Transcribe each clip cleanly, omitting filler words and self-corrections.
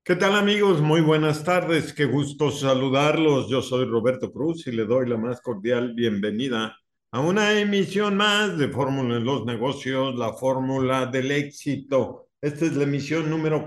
¿Qué tal amigos? Muy buenas tardes, qué gusto saludarlos. Yo soy Roberto Cruz y le doy la más cordial bienvenida a una emisión más de Fórmula en los Negocios, la fórmula del éxito. Esta es la emisión número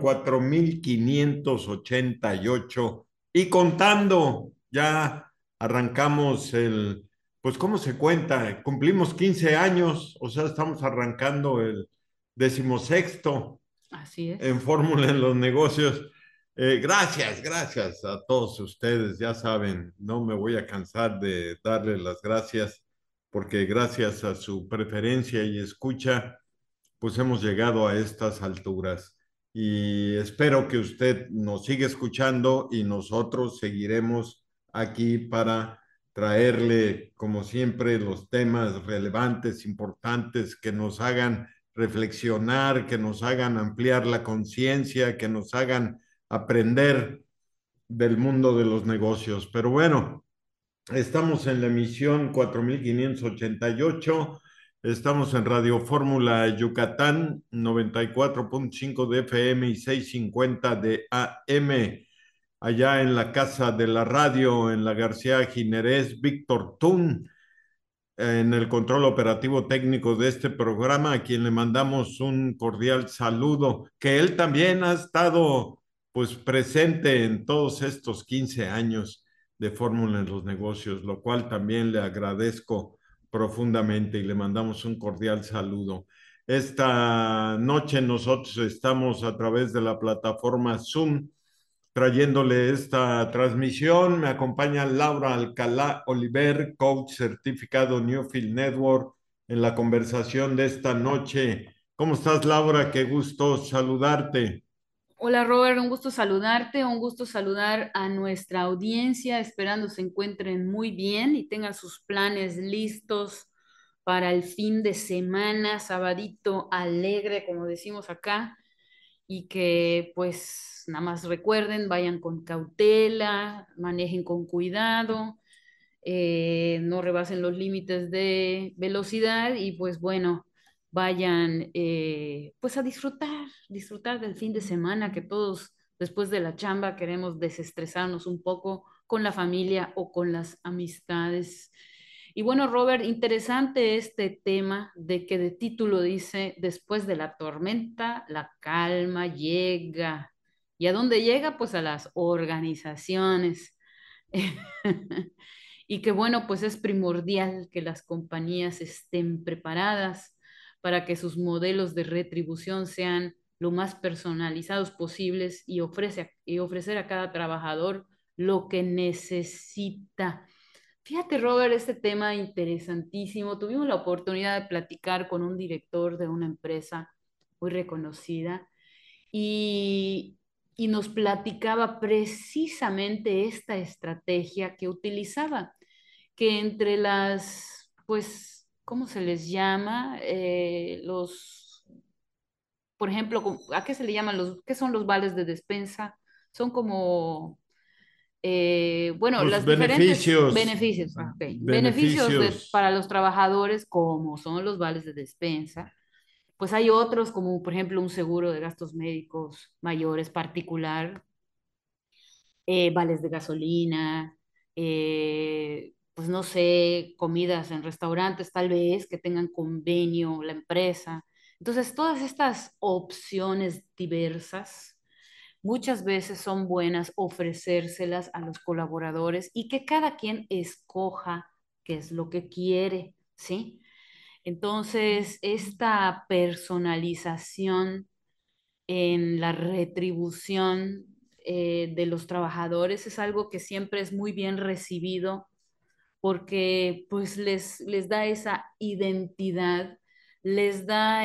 4588 y contando. Ya arrancamos pues ¿cómo se cuenta? Cumplimos 15 años, o sea, estamos arrancando el decimosexto Así en es. Fórmula en los Negocios. Gracias a todos ustedes. Ya saben, no me voy a cansar de darles las gracias porque gracias a su preferencia y escucha, pues hemos llegado a estas alturas. Y espero que usted nos siga escuchando y nosotros seguiremos aquí para traerle, como siempre, los temas relevantes, importantes, que nos hagan reflexionar, que nos hagan ampliar la conciencia, que nos hagan aprender del mundo de los negocios. Pero bueno, estamos en la emisión 4588. Estamos en Radio Fórmula Yucatán, 94.5 de FM y 650 de AM. Allá en la Casa de la Radio, en la García Ginerés, Víctor Tun, en el control operativo técnico de este programa, a quien le mandamos un cordial saludo, que él también ha estado pues presente en todos estos 15 años de Fórmula en los Negocios, lo cual también le agradezco profundamente y le mandamos un cordial saludo. Esta noche nosotros estamos a través de la plataforma Zoom trayéndole esta transmisión. Me acompaña Laura Alcalá Oliver, coach certificado Newfield Network, en la conversación de esta noche. ¿Cómo estás, Laura? Qué gusto saludarte. Hola Robert, un gusto saludarte, un gusto saludar a nuestra audiencia, esperando se encuentren muy bien y tengan sus planes listos para el fin de semana, sabadito alegre, como decimos acá, y que pues nada más recuerden, vayan con cautela, manejen con cuidado, no rebasen los límites de velocidad y pues bueno, vayan pues a disfrutar del fin de semana que todos después de la chamba queremos desestresarnos un poco con la familia o con las amistades. Y bueno, Robert, interesante este tema de que de título dice, después de la tormenta, la calma llega. ¿Y a dónde llega? Pues a las organizaciones. Y que bueno, pues es primordial que las compañías estén preparadas para que sus modelos de retribución sean lo más personalizados posibles y ofrecer a cada trabajador lo que necesita. Fíjate, Robert, este tema interesantísimo. Tuvimos la oportunidad de platicar con un director de una empresa muy reconocida y, y nos platicaba precisamente esta estrategia que utilizaba, que entre las, pues, ¿cómo se les llama? Por ejemplo, ¿a qué se le llaman qué son los vales de despensa? Son como, bueno, Pues las diferentes beneficios, beneficios, ok, beneficios beneficios. para los trabajadores, como son los vales de despensa. Pues hay otros, como por ejemplo un seguro de gastos médicos mayores particular, vales de gasolina, pues no sé, comidas en restaurantes tal vez que tengan convenio la empresa. Entonces, todas estas opciones diversas muchas veces son buenas ofrecérselas a los colaboradores y que cada quien escoja qué es lo que quiere, ¿sí? Entonces, esta personalización en la retribución de los trabajadores es algo que siempre es muy bien recibido porque pues les da esa identidad, les da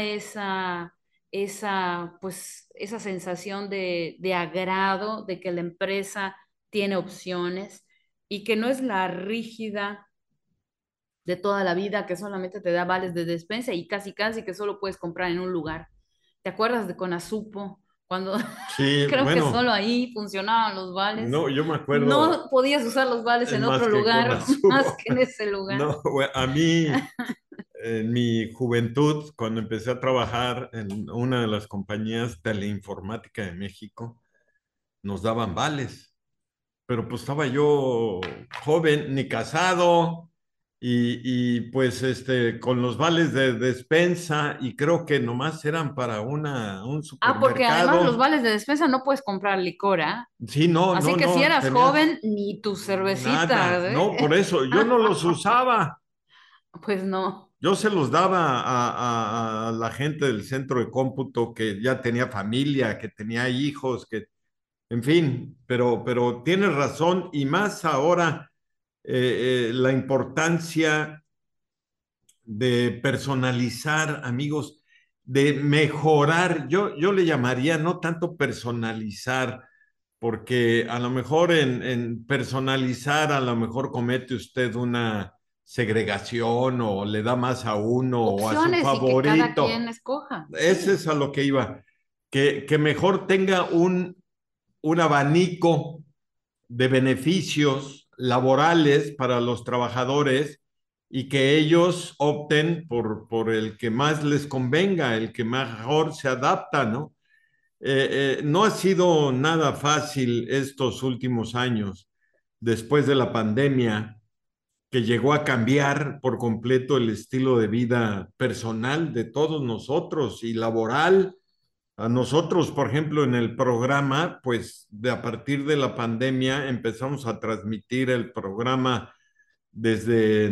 pues, esa sensación de agrado, de que la empresa tiene opciones y que no es la rígida de toda la vida que solamente te da vales de despensa y casi casi que solo puedes comprar en un lugar. ¿Te acuerdas de Conasupo? Cuando Sí, creo que bueno, solo ahí funcionaban los vales. no, yo me acuerdo No podías usar los vales en más otro que con lugar más Azubo. que en ese lugar. No, güey, a mí en mi juventud, cuando empecé a trabajar en una de las compañías teleinformática de México, nos daban vales, pero pues estaba yo joven, ni casado, pues con los vales de despensa, y creo que nomás eran para un Ah, porque además los supermercado. vales de despensa no puedes comprar licor, ¿ah? Sí, no, Así no, que si no, eras tenías joven, ni tus cervecitas, nada, ¿eh? no, por eso yo no los usaba. Pues no. Yo se los daba a la gente del centro de cómputo que ya tenía familia, que tenía hijos, que, en fin, pero tienes razón, y más ahora la importancia de personalizar, amigos, de mejorar. Yo le llamaría no tanto personalizar, porque a lo mejor en personalizar, a lo mejor comete usted una segregación o le da más a uno o a su Opciones y que cada quien favorito. escoja. Ese Sí. es a lo que iba. Que mejor tenga un abanico de beneficios laborales para los trabajadores, y que ellos opten por el que más les convenga, el que mejor se adapta, ¿no? No ha sido nada fácil estos últimos años, después de la pandemia, que llegó a cambiar por completo el estilo de vida personal de todos nosotros y laboral. A nosotros, por ejemplo, en el programa, pues a partir de la pandemia empezamos a transmitir el programa desde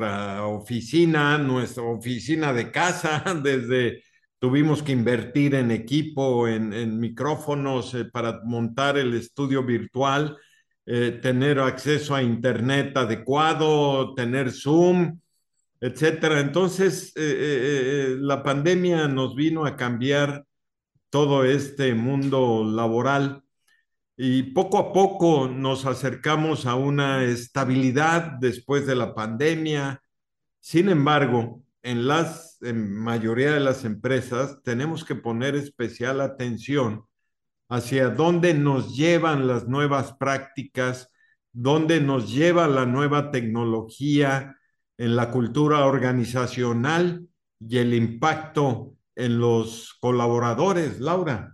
nuestra oficina de casa, desde tuvimos que invertir en equipo, en micrófonos para montar el estudio virtual, tener acceso a internet adecuado, tener Zoom, etcétera. Entonces, la pandemia nos vino a cambiar todo este mundo laboral, y poco a poco nos acercamos a una estabilidad después de la pandemia. Sin embargo, en mayoría de las empresas tenemos que poner especial atención hacia dónde nos llevan las nuevas prácticas, dónde nos lleva la nueva tecnología en la cultura organizacional y el impacto en los colaboradores, Laura.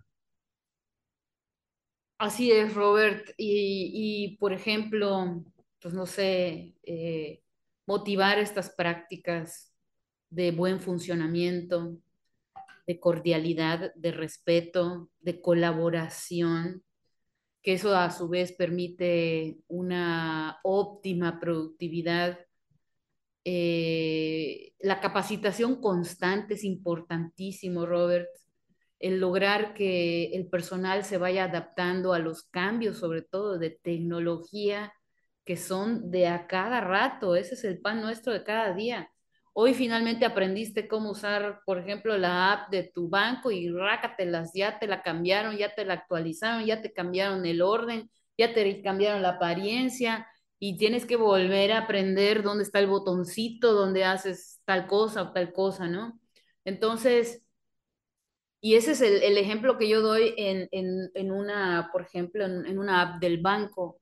Así es, Robert. Por ejemplo, pues no sé, motivar estas prácticas de buen funcionamiento, de cordialidad, de respeto, de colaboración, que eso a su vez permite una óptima productividad. La capacitación constante es importantísimo, Robert. El lograr que el personal se vaya adaptando a los cambios, sobre todo de tecnología, que son de a cada rato. Ese es el pan nuestro de cada día. Hoy finalmente aprendiste cómo usar, por ejemplo, la app de tu banco y rácatelas, ya te la cambiaron, ya te la actualizaron, ya te cambiaron el orden, ya te cambiaron la apariencia y tienes que volver a aprender dónde está el botoncito, donde haces tal cosa o tal cosa, ¿no? Entonces, y ese es el ejemplo que yo doy en una, por ejemplo, en una app del banco,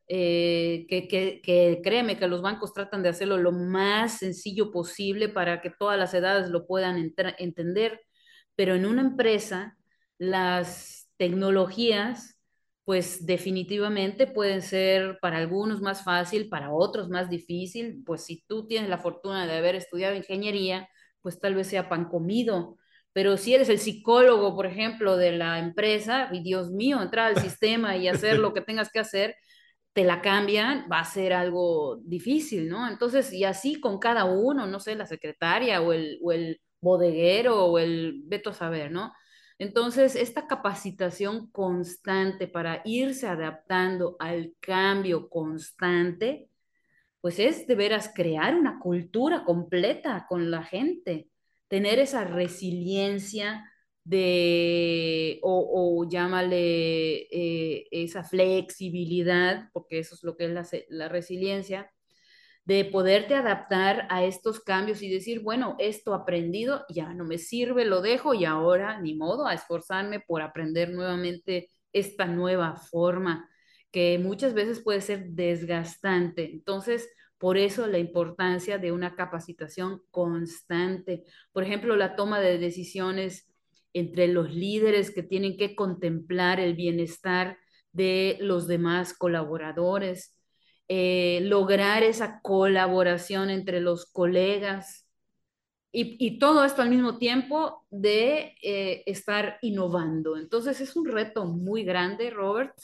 que créeme que los bancos tratan de hacerlo lo más sencillo posible para que todas las edades lo puedan entender, pero en una empresa las tecnologías, pues definitivamente pueden ser para algunos más fácil, para otros más difícil, pues si tú tienes la fortuna de haber estudiado ingeniería, pues tal vez sea pan comido, pero si eres el psicólogo, por ejemplo, de la empresa, y Dios mío, entrar al sistema y hacer lo que tengas que hacer, te la cambian, va a ser algo difícil, ¿no? Entonces, y así con cada uno, no sé, la secretaria o el bodeguero o el veto a saber, ¿no? Entonces, esta capacitación constante para irse adaptando al cambio constante, pues es de veras crear una cultura completa con la gente, tener esa resiliencia o llámale esa flexibilidad, porque eso es lo que es la resiliencia, de poderte adaptar a estos cambios y decir, bueno, esto aprendido ya no me sirve, lo dejo y ahora ni modo a esforzarme por aprender nuevamente esta nueva forma que muchas veces puede ser desgastante. Entonces, por eso la importancia de una capacitación constante. Por ejemplo, la toma de decisiones entre los líderes que tienen que contemplar el bienestar de los demás colaboradores, lograr esa colaboración entre los colegas y todo esto al mismo tiempo de estar innovando. Entonces es un reto muy grande, Robert.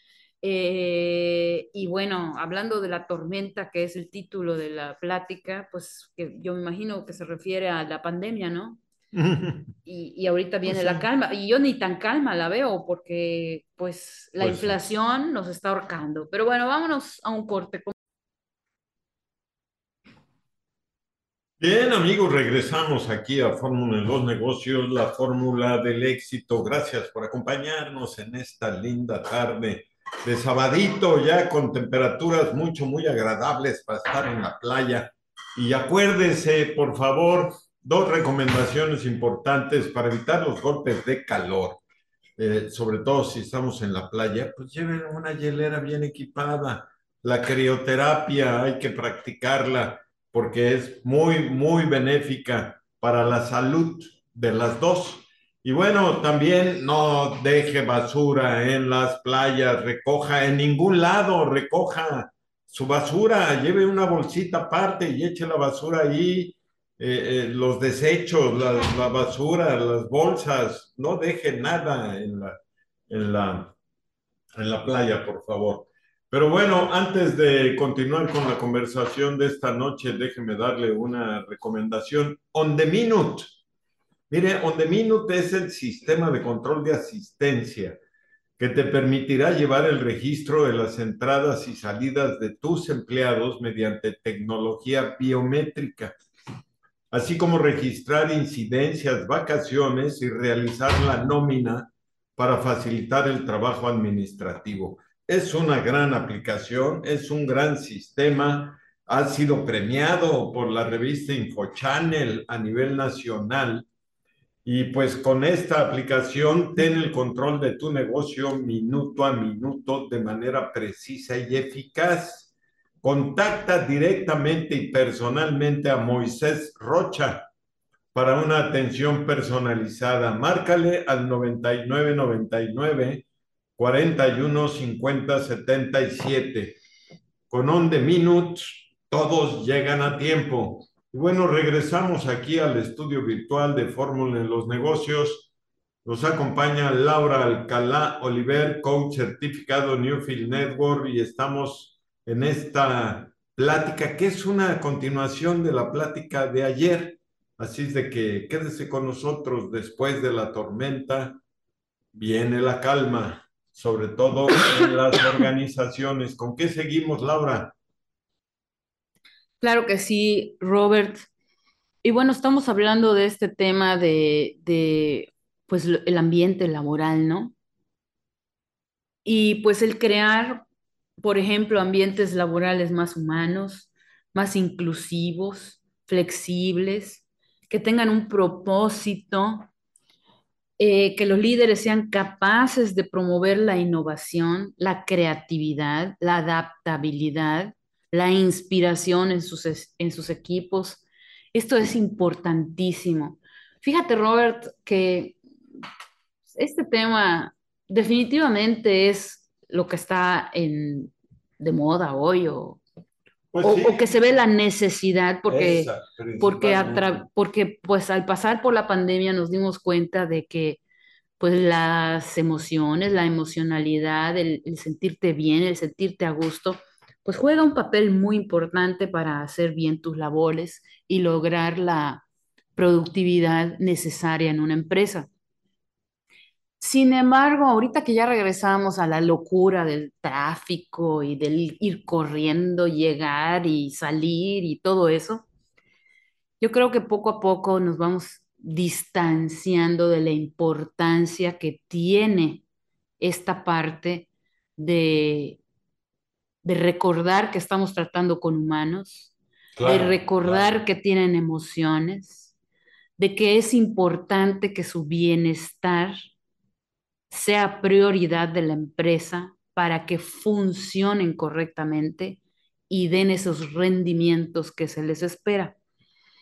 Y bueno, hablando de la tormenta, que es el título de la plática, pues que yo me imagino que se refiere a la pandemia, ¿no? Y ahorita Pues viene la sí, calma, y yo ni tan calma la veo porque pues la pues sí. inflación nos está ahorcando. Pero bueno, vámonos a un corte. Bien, amigos, regresamos aquí a Fórmula en los Negocios, la fórmula del éxito. Gracias por acompañarnos en esta linda tarde de sabadito, ya con temperaturas muy agradables para estar en la playa. Y acuérdense, por favor, dos recomendaciones importantes para evitar los golpes de calor. Sobre todo si estamos en la playa, pues lleven una hielera bien equipada. La crioterapia hay que practicarla porque es muy benéfica para la salud de las dos. Y bueno, también no deje basura en las playas, recoja en ningún lado, recoja su basura, lleve una bolsita aparte y eche la basura ahí, los desechos, la basura, las bolsas, no deje nada en la, en la playa, por favor. Pero bueno, antes de continuar con la conversación de esta noche, déjeme darle una recomendación. On the Minute. Mire, On the Minute es el sistema de control de asistencia que te permitirá llevar el registro de las entradas y salidas de tus empleados mediante tecnología biométrica, así como registrar incidencias, vacaciones y realizar la nómina para facilitar el trabajo administrativo. Es una gran aplicación, es un gran sistema, ha sido premiado por la revista InfoChannel a nivel nacional y pues con esta aplicación ten el control de tu negocio minuto a minuto de manera precisa y eficaz. Contacta directamente y personalmente a Moisés Rocha para una atención personalizada. Márcale al 9999 41 50 77. Con On the Minute, todos llegan a tiempo. Y bueno, regresamos aquí al estudio virtual de Fórmula en los Negocios. Nos acompaña Laura Alcalá Oliver, coach certificado Newfield Network, y estamos en esta plática que es una continuación de la plática de ayer. Así es de que quédese con nosotros. Después de la tormenta viene la calma, sobre todo en las organizaciones. ¿Con qué seguimos, Laura? Claro que sí, Robert. Y bueno, estamos hablando de este tema de pues el ambiente laboral, ¿no? Y pues el crear, por ejemplo, ambientes laborales más humanos, más inclusivos, flexibles, que tengan un propósito, que los líderes sean capaces de promover la innovación, la creatividad, la adaptabilidad, la inspiración en en sus equipos. Esto es importantísimo. Fíjate, Robert, que este tema definitivamente es lo que está de moda hoy Pues o que sí, se ve la necesidad esa principalmente. porque pues al pasar por la pandemia nos dimos cuenta de que pues las emociones, la emocionalidad, el sentirte bien, el sentirte a gusto, pues juega un papel muy importante para hacer bien tus labores y lograr la productividad necesaria en una empresa. Sin embargo, ahorita que ya regresamos a la locura del tráfico y del ir corriendo, llegar y salir y todo eso, yo creo que poco a poco nos vamos distanciando de la importancia que tiene esta parte de, de recordar que estamos tratando con humanos, de Claro, claro. recordar que tienen emociones, de que es importante que su bienestar sea prioridad de la empresa para que funcionen correctamente y den esos rendimientos que se les espera.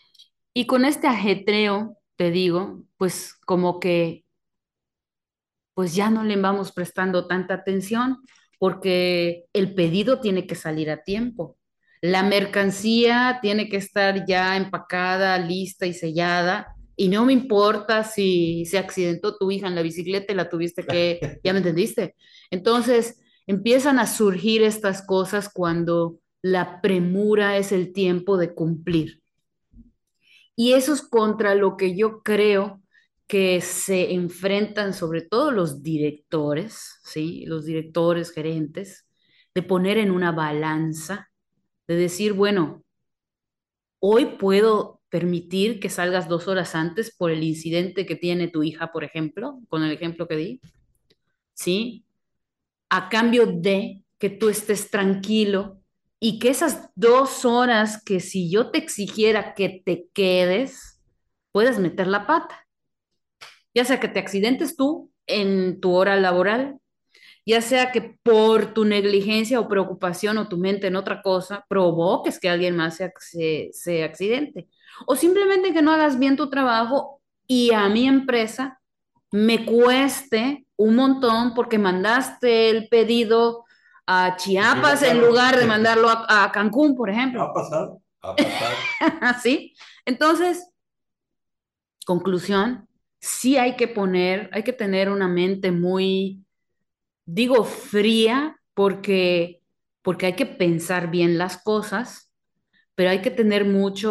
Y con este ajetreo, te digo, pues como que pues ya no le vamos prestando tanta atención porque el pedido tiene que salir a tiempo. La mercancía tiene que estar ya empacada, lista y sellada. Y no me importa si se accidentó tu hija en la bicicleta y la tuviste que, ¿ya me entendiste? Entonces empiezan a surgir estas cosas cuando la premura es el tiempo de cumplir. Y eso es contra lo que yo creo que se enfrentan sobre todo los directores, ¿sí? Los directores, gerentes, de poner en una balanza, de decir, bueno, hoy puedo permitir que salgas 2 horas antes por el incidente que tiene tu hija, por ejemplo, con el ejemplo que di, ¿sí? A cambio de que tú estés tranquilo y que esas 2 horas que si yo te exigiera que te quedes, puedas meter la pata, ya sea que te accidentes tú en tu hora laboral, ya sea que por tu negligencia o preocupación o tu mente en otra cosa provoques que alguien más se accidente, o simplemente que no hagas bien tu trabajo y a mi empresa me cueste un montón porque mandaste el pedido a Chiapas en Equivocado. lugar de mandarlo a Cancún, por ejemplo. Ha pasado, ha pasado. ¿Así? Entonces, conclusión, sí hay que tener una mente muy, digo, fría, porque hay que pensar bien las cosas, pero hay que tener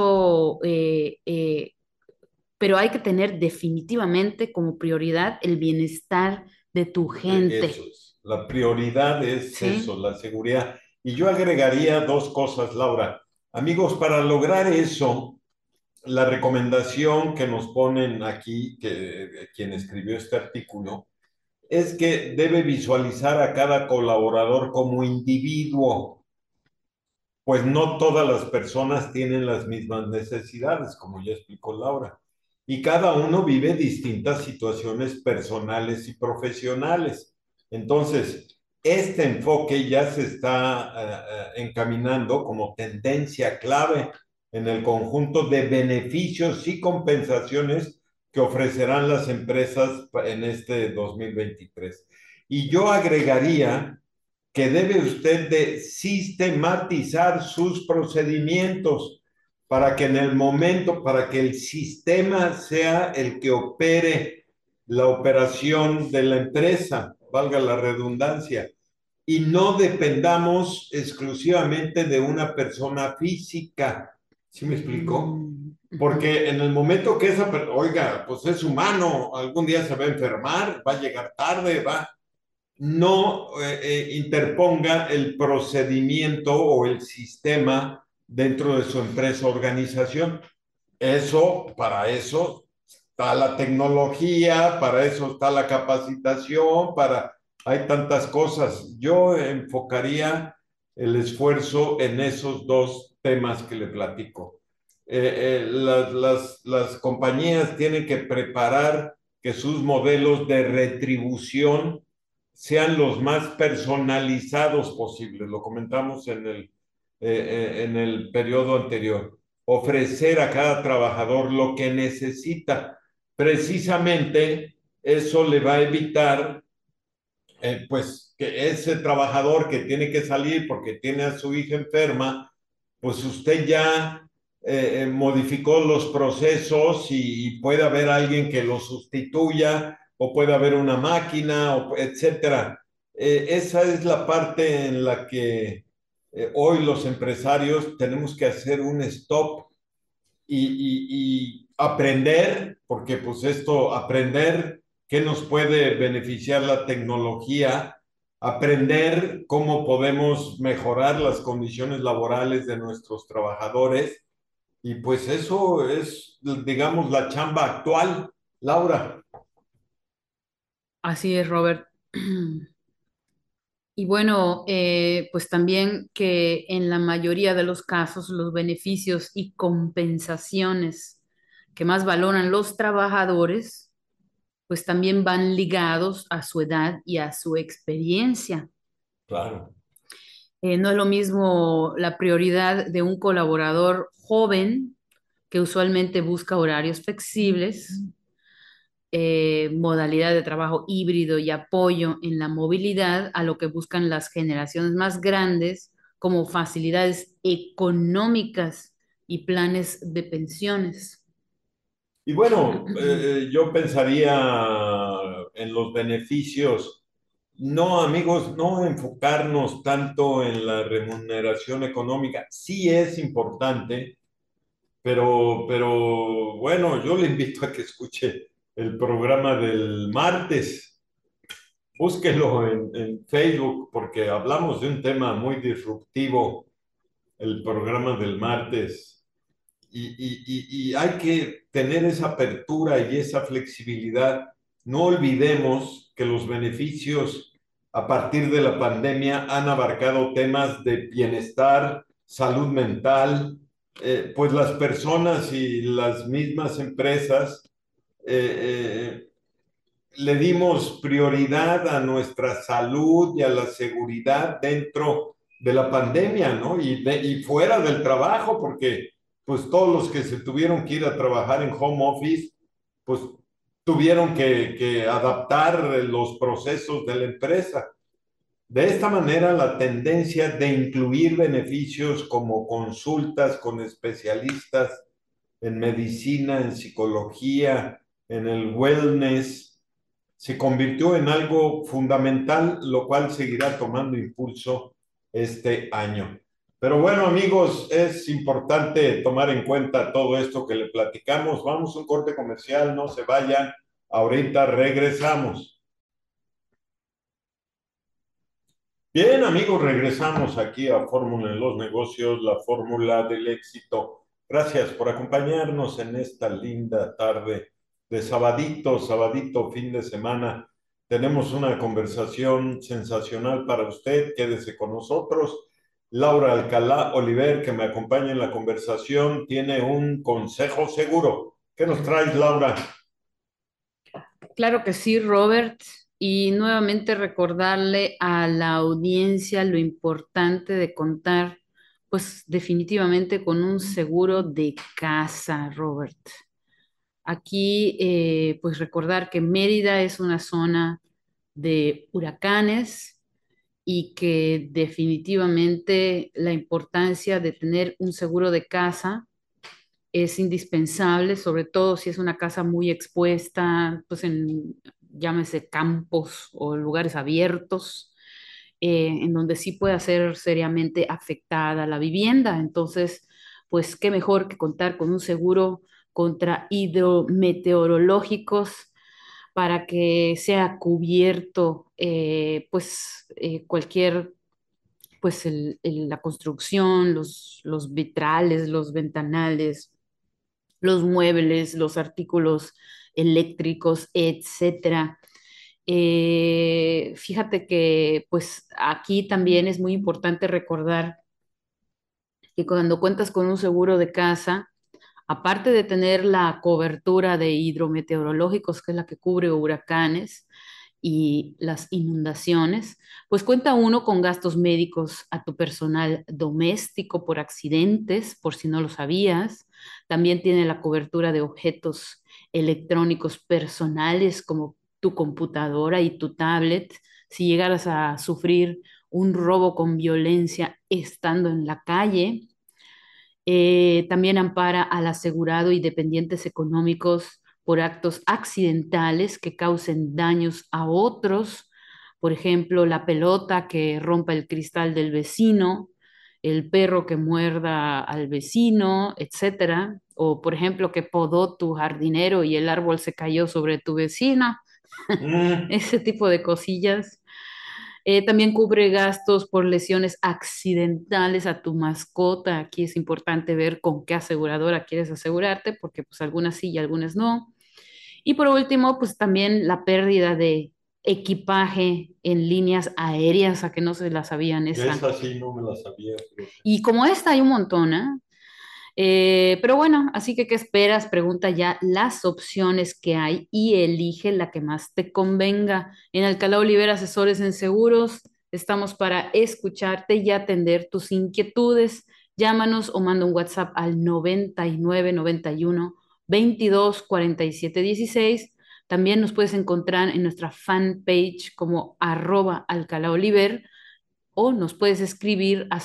pero hay que tener definitivamente como prioridad el bienestar de tu Eso gente, es. La prioridad es eso, ¿sí? la seguridad. Y yo agregaría dos cosas, Laura. Amigos, para lograr eso, la recomendación que nos ponen aquí, que quien escribió este artículo, es que debe visualizar a cada colaborador como individuo, pues no todas las personas tienen las mismas necesidades, como ya explicó Laura, y cada uno vive distintas situaciones personales y profesionales. Entonces, este enfoque ya se está encaminando como tendencia clave en el conjunto de beneficios y compensaciones que ofrecerán las empresas en este 2023. Y yo agregaría que debe usted de sistematizar sus procedimientos para que en el momento, para que el sistema sea el que opere la operación de la empresa, valga la redundancia, y no dependamos exclusivamente de una persona física. ¿Sí me explicó? Mm, ujú. Porque en el momento que esa, oiga, pues es humano, algún día se va a enfermar, va a llegar tarde, va, no interponga el procedimiento o el sistema dentro de su empresa o organización. Eso, para eso está la tecnología, para eso está la capacitación, hay tantas cosas. Yo enfocaría el esfuerzo en esos dos temas que le platico. Las compañías tienen que preparar que sus modelos de retribución sean los más personalizados posibles. Lo comentamos en el periodo anterior. Ofrecer a cada trabajador lo que necesita. Precisamente eso le va a evitar, pues, que ese trabajador que tiene que salir porque tiene a su hija enferma, pues usted ya modificó los procesos y puede haber alguien que lo sustituya o puede haber una máquina, etcétera. Esa es la parte en la que hoy los empresarios tenemos que hacer un stop y aprender, porque pues esto, aprender qué nos puede beneficiar la tecnología, aprender cómo podemos mejorar las condiciones laborales de nuestros trabajadores. Y pues eso es, digamos, la chamba actual, Laura. Así es, Robert. Y bueno, pues también que en la mayoría de los casos los beneficios y compensaciones que más valoran los trabajadores, pues también van ligados a su edad y a su experiencia. Claro, No es lo mismo la prioridad de un colaborador joven que usualmente busca horarios flexibles modalidad de trabajo híbrido y apoyo en la movilidad a lo que buscan las generaciones más grandes como facilidades económicas y planes de pensiones. Y bueno, yo pensaría en los beneficios. No, amigos, no enfocarnos tanto en la remuneración económica. Sí es importante, pero bueno, yo le invito a que escuche el programa del martes. Búsquelo en Facebook porque hablamos de un tema muy disruptivo, el programa del martes. Y hay que tener esa apertura y esa flexibilidad. No olvidemos que los beneficios a partir de la pandemia han abarcado temas de bienestar, salud mental, pues las personas y las mismas empresas eh, le dimos prioridad a nuestra salud y a la seguridad dentro de la pandemia, ¿no? Y fuera del trabajo, porque pues todos los que se tuvieron que ir a trabajar en home office, pues tuvieron que adaptar los procesos de la empresa. De esta manera, la tendencia de incluir beneficios como consultas con especialistas en medicina, en psicología, en el wellness, se convirtió en algo fundamental, lo cual seguirá tomando impulso este año. Pero bueno, amigos, es importante tomar en cuenta todo esto que le platicamos. Vamos a un corte comercial, no se vayan. Ahorita regresamos. Bien, amigos, regresamos aquí a Fórmula en los Negocios, la fórmula del éxito. Gracias por acompañarnos en esta linda tarde de sabadito, sabadito, fin de semana. Tenemos una conversación sensacional para usted. Quédese con nosotros. Laura Alcalá Oliver, que me acompaña en la conversación, tiene un consejo seguro. ¿Qué nos traes, Laura? Claro que sí, Robert. Y nuevamente recordarle a la audiencia lo importante de contar, pues definitivamente con un seguro de casa, Robert. Aquí, pues recordar que Mérida es una zona de huracanes y que definitivamente la importancia de tener un seguro de casa es indispensable, sobre todo si es una casa muy expuesta, pues en, llámese campos o lugares abiertos, en donde sí puede ser seriamente afectada la vivienda. Entonces, pues qué mejor que contar con un seguro contra hidrometeorológicos para que sea cubierto cualquier pues la construcción, los vitrales, los ventanales, los muebles, los artículos eléctricos, etcétera. Fíjate que pues aquí también es muy importante recordar que cuando cuentas con un seguro de casa, aparte de tener la cobertura de hidrometeorológicos, que es la que cubre huracanes y las inundaciones, pues cuenta uno con gastos médicos a tu personal doméstico por accidentes, por si no lo sabías. También tiene la cobertura de objetos electrónicos personales como tu computadora y tu tablet. Si llegaras a sufrir un robo con violencia estando en la calle, también ampara al asegurado y dependientes económicos por actos accidentales que causen daños a otros, por ejemplo, la pelota que rompa el cristal del vecino, el perro que muerda al vecino, etcétera, o por ejemplo que podó tu jardinero y el árbol se cayó sobre tu vecina, Mm, ese tipo de cosillas. También cubre gastos por lesiones accidentales a tu mascota. Aquí es importante ver con qué aseguradora quieres asegurarte, porque pues algunas sí y algunas no. Y por último, pues también la pérdida de equipaje en líneas aéreas, a que no se la sabían esa. esa sí no me la sabía, fíjate. Y como esta hay un montón, ¿eh? Pero bueno, así que ¿qué esperas? Pregunta ya las opciones que hay y elige la que más te convenga. En Alcalá Olivera Asesores en Seguros, estamos para escucharte y atender tus inquietudes. Llámanos o manda un WhatsApp al 9991 22 47 16. También nos puedes encontrar en nuestra fanpage como @alcalaoliver o nos puedes escribir a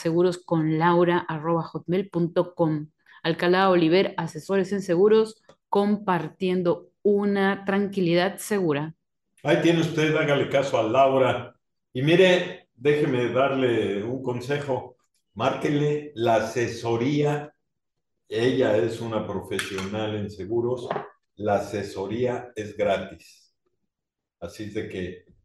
segurosconlaura@hotmail.com. Alcalá Oliver, asesores en seguros, compartiendo una tranquilidad segura. Ahí tiene usted, hágale caso a Laura. Y mire, déjeme darle un consejo. Márquele la asesoría. Ella es una profesional en seguros. La asesoría es gratis. Así es de que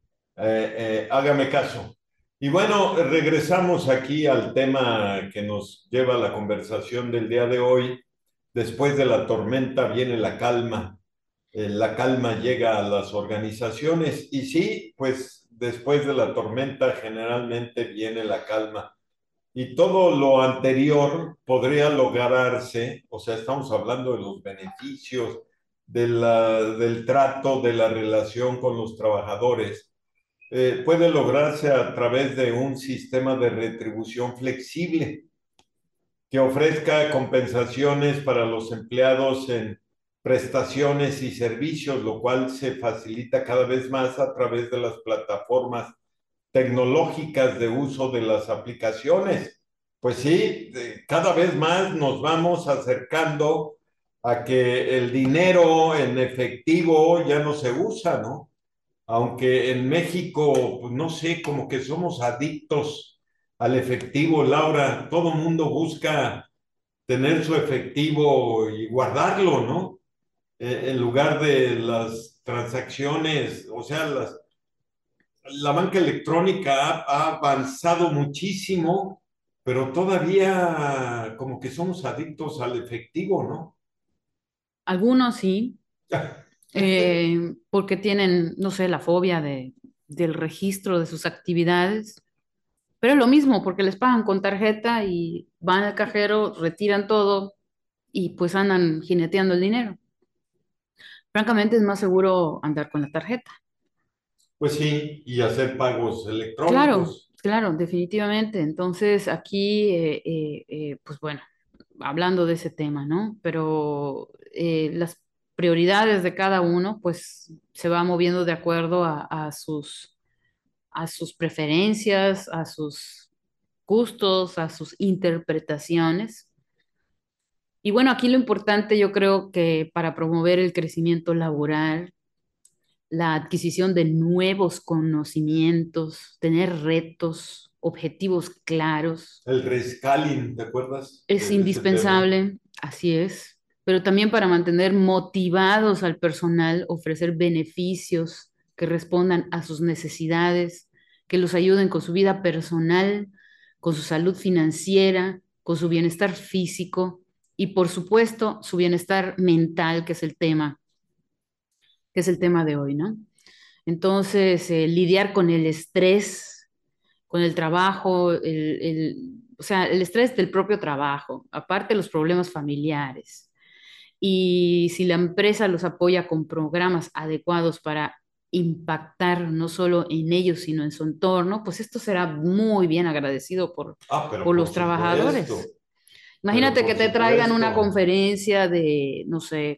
hágame caso. Y bueno, regresamos aquí al tema que nos lleva a la conversación del día de hoy. Después de la tormenta viene la calma. La calma llega a las organizaciones y sí, pues después de la tormenta generalmente viene la calma. Y todo lo anterior podría lograrse, o sea, estamos hablando de los beneficios, del trato, de la relación con los trabajadores. Puede lograrse a través de un sistema de retribución flexible que ofrezca compensaciones para los empleados en prestaciones y servicios, lo cual se facilita cada vez más a través de las plataformas tecnológicas de uso de las aplicaciones. Pues sí, cada vez más nos vamos acercando a que el dinero en efectivo ya no se usa, ¿no? Aunque en México, pues no sé, como que somos adictos al efectivo, Laura. Todo mundo busca tener su efectivo y guardarlo, ¿no? En lugar de las transacciones, o sea, la banca electrónica ha avanzado muchísimo, pero todavía como que somos adictos al efectivo, ¿no? Algunos sí, porque tienen, no sé, la fobia del registro de sus actividades, pero es lo mismo, porque les pagan con tarjeta y van al cajero, retiran todo y pues andan jineteando el dinero. Francamente es más seguro andar con la tarjeta. Pues sí, y hacer pagos Claro, electrónicos. claro, definitivamente. Entonces aquí, pues bueno, hablando de ese tema, ¿no? Pero las prioridades de cada uno, pues se va moviendo de acuerdo a sus preferencias, a sus gustos, a sus interpretaciones. Y bueno, aquí lo importante yo creo que para promover el crecimiento laboral, la adquisición de nuevos conocimientos, tener retos, objetivos claros, El rescaling, ¿te acuerdas es de ese tema? indispensable, así es, pero también para mantener motivados al personal, ofrecer beneficios que respondan a sus necesidades, que los ayuden con su vida personal, con su salud financiera, con su bienestar físico y por supuesto su bienestar mental, que es el tema de hoy, ¿no? Entonces, lidiar con el estrés, con el trabajo, o sea, el estrés del propio trabajo, aparte los problemas familiares. Y si la empresa los apoya con programas adecuados para impactar no solo en ellos, sino en su entorno, pues esto será muy bien agradecido Ah, pero por los trabajadores. Imagínate que por te traigan una supuesto. conferencia de, no sé,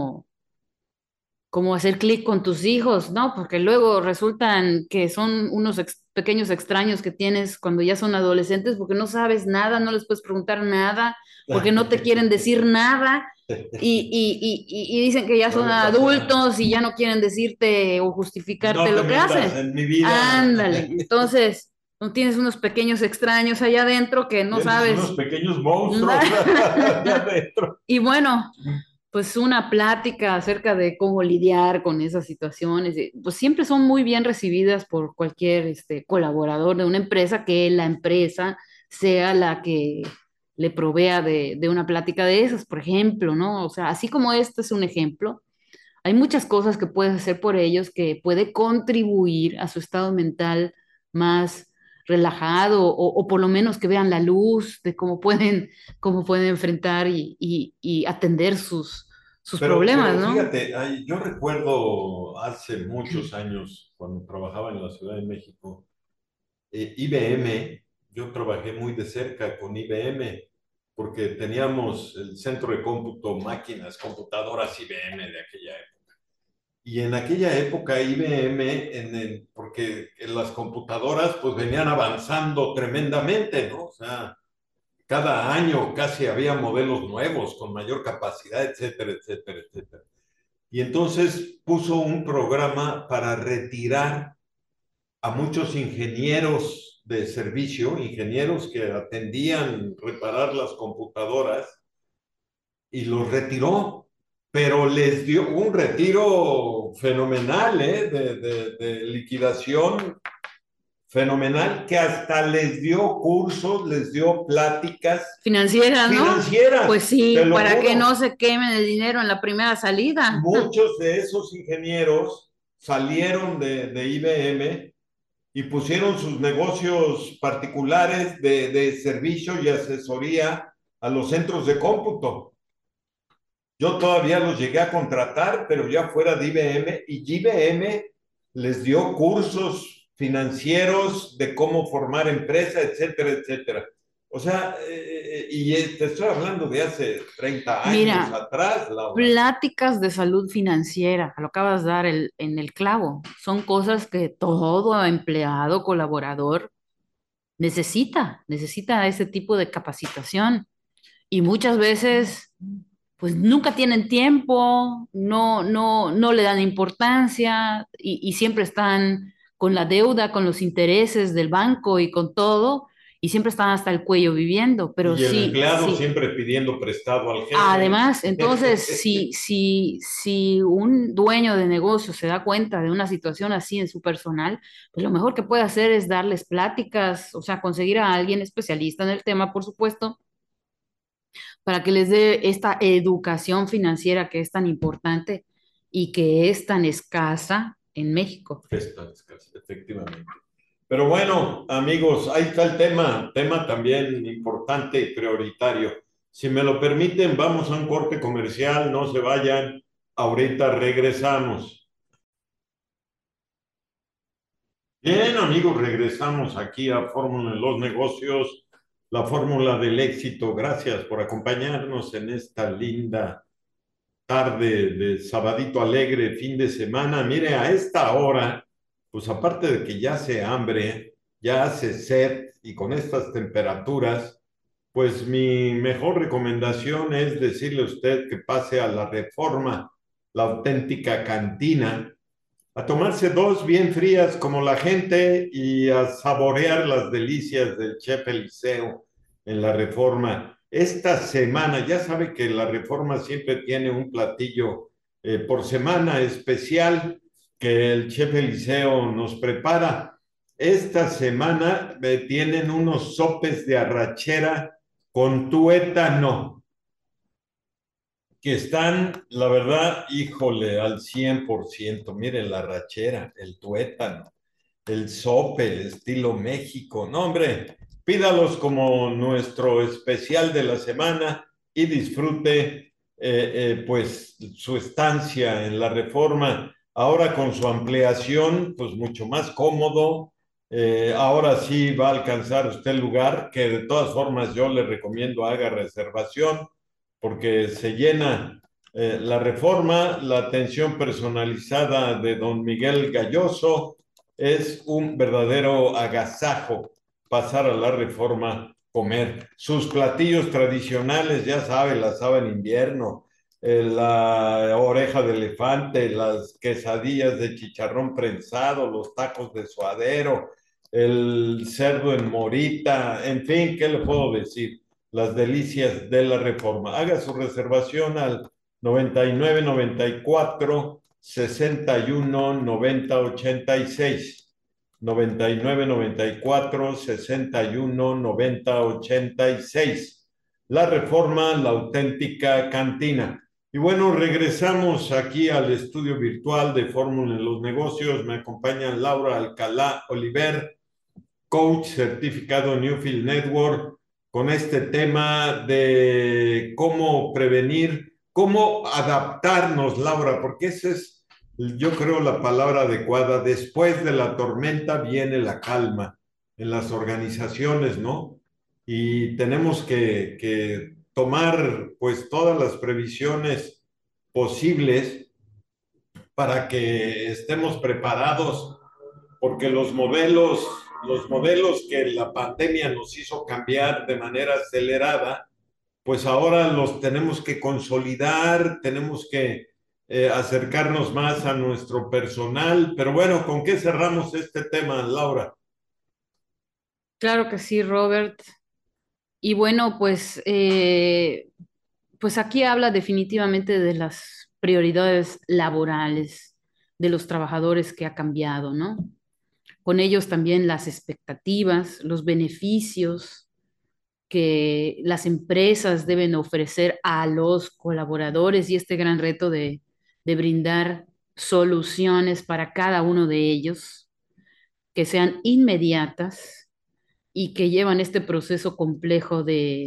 cómo hacer clic con tus hijos, ¿no? Porque luego resultan que son unos pequeños extraños que tienes cuando ya son adolescentes, porque no sabes nada, no les puedes preguntar nada, porque no te quieren decir nada y dicen que ya son Suele pasar. adultos y ya no quieren decirte o justificarte No te lo que metas hacen. en mi vida. Ándale, entonces, no tienes unos pequeños extraños allá adentro que no Tienes unos sabes. pequeños monstruos de adentro. Y bueno, pues una plática acerca de cómo lidiar con esas situaciones, pues siempre son muy bien recibidas por cualquier colaborador de una empresa, que la empresa sea la que le provea de una plática de esas, por ejemplo, ¿no? O sea, así como este es un ejemplo, hay muchas cosas que puedes hacer por ellos que puede contribuir a su estado mental más relajado o por lo menos que vean la luz de cómo pueden enfrentar y atender sus problemas, Pero ¿no? fíjate, yo recuerdo hace muchos años, cuando trabajaba en la Ciudad de México, IBM, yo trabajé muy de cerca con IBM, porque teníamos el centro de cómputo, máquinas, computadoras IBM de aquella época. Y en aquella época IBM, porque en las computadoras pues venían avanzando tremendamente, ¿no? O sea, cada año casi había modelos nuevos con mayor capacidad, etcétera, etcétera, etcétera. Y entonces puso un programa para retirar a muchos ingenieros de servicio, ingenieros que atendían reparar las computadoras, y los retiró, pero les dio un retiro fenomenal, ¿eh? De liquidación fenomenal, que hasta les dio cursos, les dio pláticas Financieras, ¿no? Pues financieras, te sí, lo para que no juro. se quemen el dinero en la primera salida. Muchos de esos ingenieros salieron de IBM y pusieron sus negocios particulares de servicio y asesoría a los centros de cómputo. Yo todavía los llegué a contratar, pero ya fuera de IBM, y IBM les dio cursos financieros de cómo formar empresa, etcétera, etcétera. O sea, te estoy hablando de hace 30 años Mira, atrás, Laura. pláticas de salud financiera, lo acabas de dar en el clavo. Son cosas que todo empleado, colaborador necesita ese tipo de capacitación. Y muchas veces, pues nunca tienen tiempo, no le dan importancia y siempre están con la deuda, con los intereses del banco y con todo, y siempre están hasta el cuello viviendo. Pero Y el sí, empleado sí. siempre pidiendo prestado al jefe. Además, entonces, si un dueño de negocio se da cuenta de una situación así en su personal, pues lo mejor que puede hacer es darles pláticas, o sea, conseguir a alguien especialista en el tema, por supuesto, para que les dé esta educación financiera que es tan importante y que es tan escasa en México. Efectivamente. Pero bueno, amigos, ahí está el tema también importante y prioritario. Si me lo permiten, vamos a un corte comercial, no se vayan, ahorita regresamos. Bien, amigos, regresamos aquí a Fórmula en los Negocios, la fórmula del éxito. Gracias por acompañarnos en esta linda tarde de sabadito alegre, fin de semana. Mire, a esta hora, pues aparte de que ya hace hambre, ya hace sed y con estas temperaturas, pues mi mejor recomendación es decirle a usted que pase a la Reforma, la auténtica cantina, a tomarse dos bien frías como la gente y a saborear las delicias del chef Eliseo en la Reforma. Esta semana, ya sabe que la Reforma siempre tiene un platillo por semana especial que el chef Eliseo nos prepara. Esta semana tienen unos sopes de arrachera con tuétano que están, la verdad, híjole, al 100%. Miren la rachera, el tuétano, el sope, el estilo México. No, hombre, pídalos como nuestro especial de la semana y disfrute pues su estancia en la Reforma. Ahora con su ampliación, pues mucho más cómodo. Ahora sí va a alcanzar usted el lugar, que de todas formas yo le recomiendo haga reservación porque se llena la Reforma, la atención personalizada de don Miguel Galloso. Es un verdadero agasajo pasar a la Reforma, comer. Sus platillos tradicionales, ya sabe, la asada en invierno, la oreja de elefante, las quesadillas de chicharrón prensado, los tacos de suadero, el cerdo en morita, en fin, ¿qué le puedo decir? Las delicias de la Reforma. Haga su reservación al 99 94 61 90 86. 99 94 61 90 86. La Reforma, la auténtica cantina. Y bueno, regresamos aquí al estudio virtual de Fórmula en los Negocios. Me acompañan Laura Alcalá Oliver, coach certificado Newfield Network, con este tema de cómo prevenir, cómo adaptarnos, Laura, porque esa es, yo creo, la palabra adecuada. Después de la tormenta viene la calma en las organizaciones, ¿no? Y tenemos que tomar pues todas las previsiones posibles para que estemos preparados, porque los modelos que la pandemia nos hizo cambiar de manera acelerada, pues ahora los tenemos que consolidar, tenemos que acercarnos más a nuestro personal. Pero bueno, ¿con qué cerramos este tema, Laura? Claro que sí, Robert. Y bueno, pues aquí habla definitivamente de las prioridades laborales de los trabajadores que ha cambiado, ¿no? Con ellos también las expectativas, los beneficios que las empresas deben ofrecer a los colaboradores y este gran reto de brindar soluciones para cada uno de ellos que sean inmediatas y que llevan este proceso complejo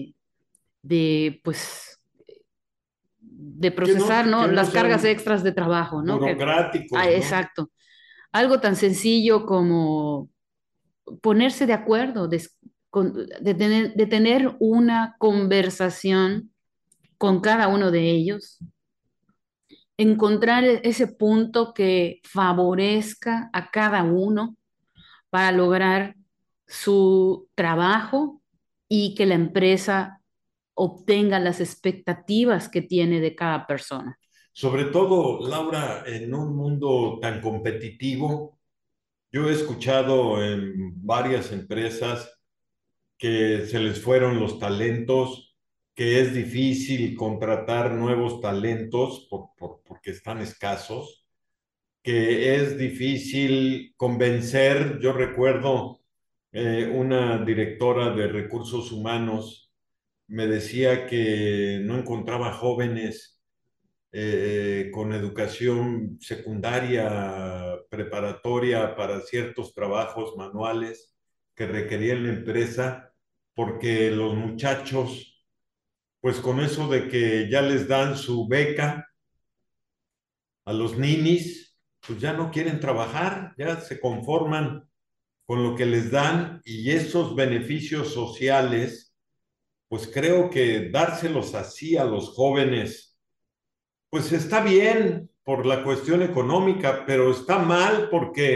pues, de procesar, ¿no? Que no Las cargas son extras de trabajo, ¿no? burocráticos, ¿no? Exacto. Algo tan sencillo como ponerse de acuerdo, de tener una conversación con cada uno de ellos, encontrar ese punto que favorezca a cada uno para lograr su trabajo y que la empresa obtenga las expectativas que tiene de cada persona. Sobre todo, Laura, en un mundo tan competitivo, yo he escuchado en varias empresas que se les fueron los talentos, que es difícil contratar nuevos talentos porque están escasos, que es difícil convencer. Yo recuerdo una directora de recursos humanos me decía que no encontraba jóvenes con educación secundaria, preparatoria para ciertos trabajos manuales que requería la empresa, porque los muchachos, pues con eso de que ya les dan su beca a los ninis, pues ya no quieren trabajar, ya se conforman con lo que les dan, y esos beneficios sociales, pues creo que dárselos así a los jóvenes, pues está bien por la cuestión económica, pero está mal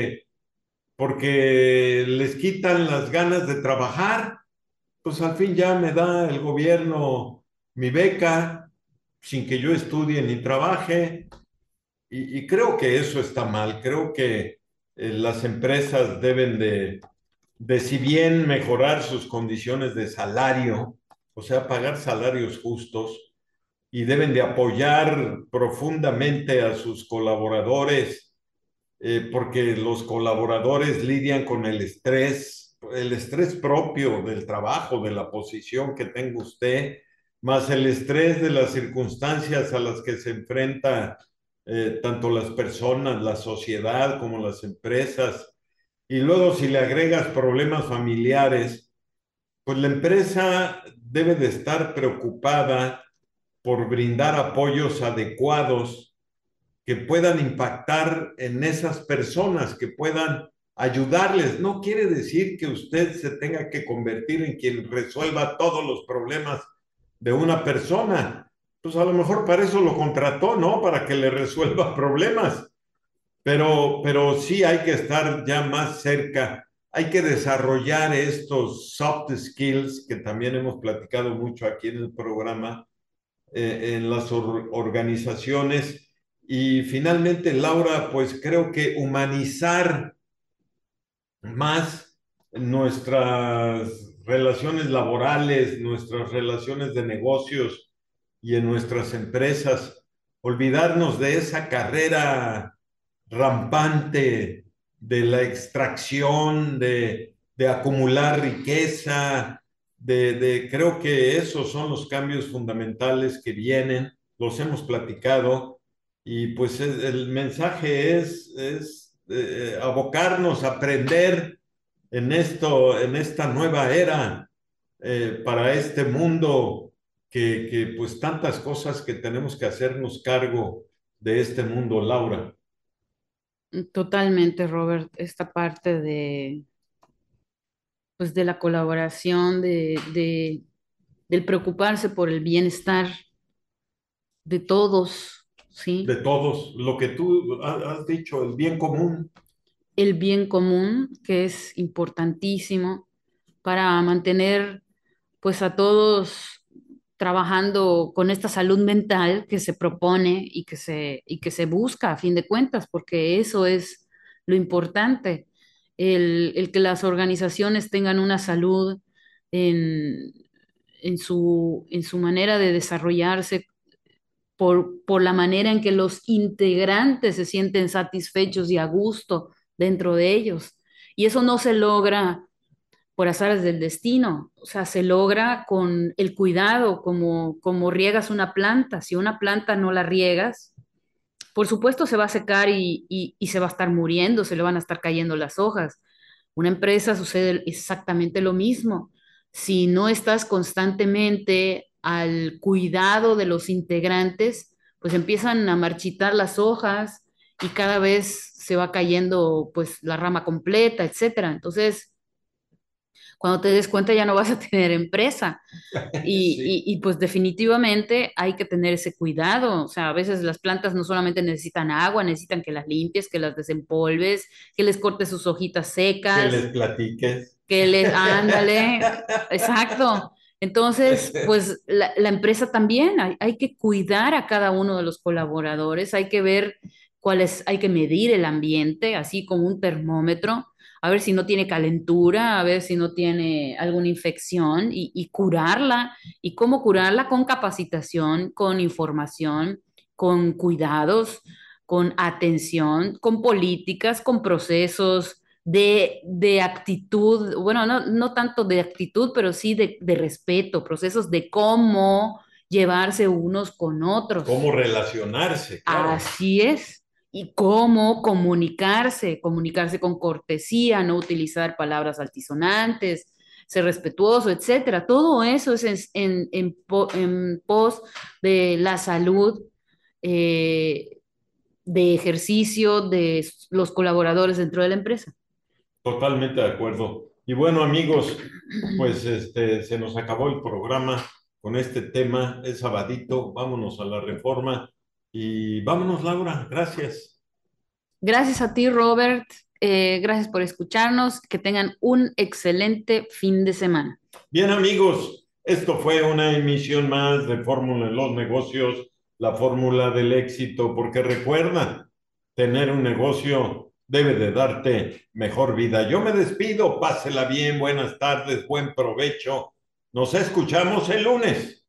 porque les quitan las ganas de trabajar. Pues al fin ya me da el gobierno mi beca sin que yo estudie ni trabaje, y creo que eso está mal. Creo que las empresas deben de si bien mejorar sus condiciones de salario, o sea, pagar salarios justos, y deben de apoyar profundamente a sus colaboradores, porque los colaboradores lidian con el estrés propio del trabajo, de la posición que tenga usted, más el estrés de las circunstancias a las que se enfrenta tanto las personas, la sociedad como las empresas. Y luego si le agregas problemas familiares, pues la empresa debe de estar preocupada por brindar apoyos adecuados que puedan impactar en esas personas, que puedan ayudarles. No quiere decir que usted se tenga que convertir en quien resuelva todos los problemas de una persona. Pues a lo mejor para eso lo contrató, ¿no? Para que le resuelva problemas. Pero sí hay que estar ya más cerca. Hay que desarrollar estos soft skills que también hemos platicado mucho aquí en el programa, en las organizaciones. Y finalmente, Laura, pues creo que humanizar más nuestras relaciones laborales, nuestras relaciones de negocios y en nuestras empresas, olvidarnos de esa carrera rampante de la extracción, de acumular riqueza, creo que esos son los cambios fundamentales que vienen, los hemos platicado, y pues el mensaje es abocarnos a aprender en esto, en esta nueva era, para este mundo que pues tantas cosas que tenemos que hacernos cargo de este mundo, Laura. Totalmente, Robert, esta parte pues, de la colaboración, del preocuparse por el bienestar de todos, ¿sí? de todos, lo que tú has dicho, el bien común. El bien común, que es importantísimo para mantener pues a todos trabajando con esta salud mental que se propone y que se busca a fin de cuentas, porque eso es lo importante, el que las organizaciones tengan una salud en, en su manera de desarrollarse por la manera en que los integrantes se sienten satisfechos y a gusto dentro de ellos. Y eso no se logra por azares del destino, o sea, se logra con el cuidado, como riegas una planta. Si una planta no la riegas, por supuesto se va a secar y se va a estar muriendo, se le van a estar cayendo las hojas. Una empresa sucede exactamente lo mismo. Si no estás constantemente al cuidado de los integrantes, pues empiezan a marchitar las hojas y cada vez se va cayendo pues la rama completa, etcétera. Entonces, cuando te des cuenta ya no vas a tener empresa. Sí, Pues definitivamente hay que tener ese cuidado. O sea, a veces las plantas no solamente necesitan agua, necesitan que las limpies, que las desempolves, que les cortes sus hojitas que les secas, platiques. que les, ándale, exacto. Entonces, pues la empresa también, hay que cuidar a cada uno de los colaboradores, hay que ver cuáles, hay que medir el ambiente, así como un termómetro, a ver si no tiene calentura, a ver si no tiene alguna infección y curarla. ¿Y cómo curarla? Con capacitación, con información, con cuidados, con atención, con políticas, con procesos de actitud, bueno, no tanto de actitud, pero sí de respeto, procesos de cómo llevarse unos con Cómo otros. relacionarse, claro. Así es. Y cómo comunicarse con cortesía, no utilizar palabras altisonantes, ser respetuoso, etcétera. Todo eso es en pos de la salud, eh, de ejercicio de los colaboradores dentro de la empresa. Totalmente de acuerdo. Y bueno, amigos, pues se nos acabó el programa con este tema. Es sabadito, vámonos a la reforma y vámonos, Laura. Gracias. Gracias a ti, Robert. Gracias por escucharnos. Que tengan un excelente fin de semana. Bien, amigos, esto fue una emisión más de Fórmula en los Negocios, la fórmula del éxito, porque recuerda, tener un negocio debe de darte mejor vida. Yo me despido, pásela bien, buenas tardes, buen provecho. Nos escuchamos el lunes.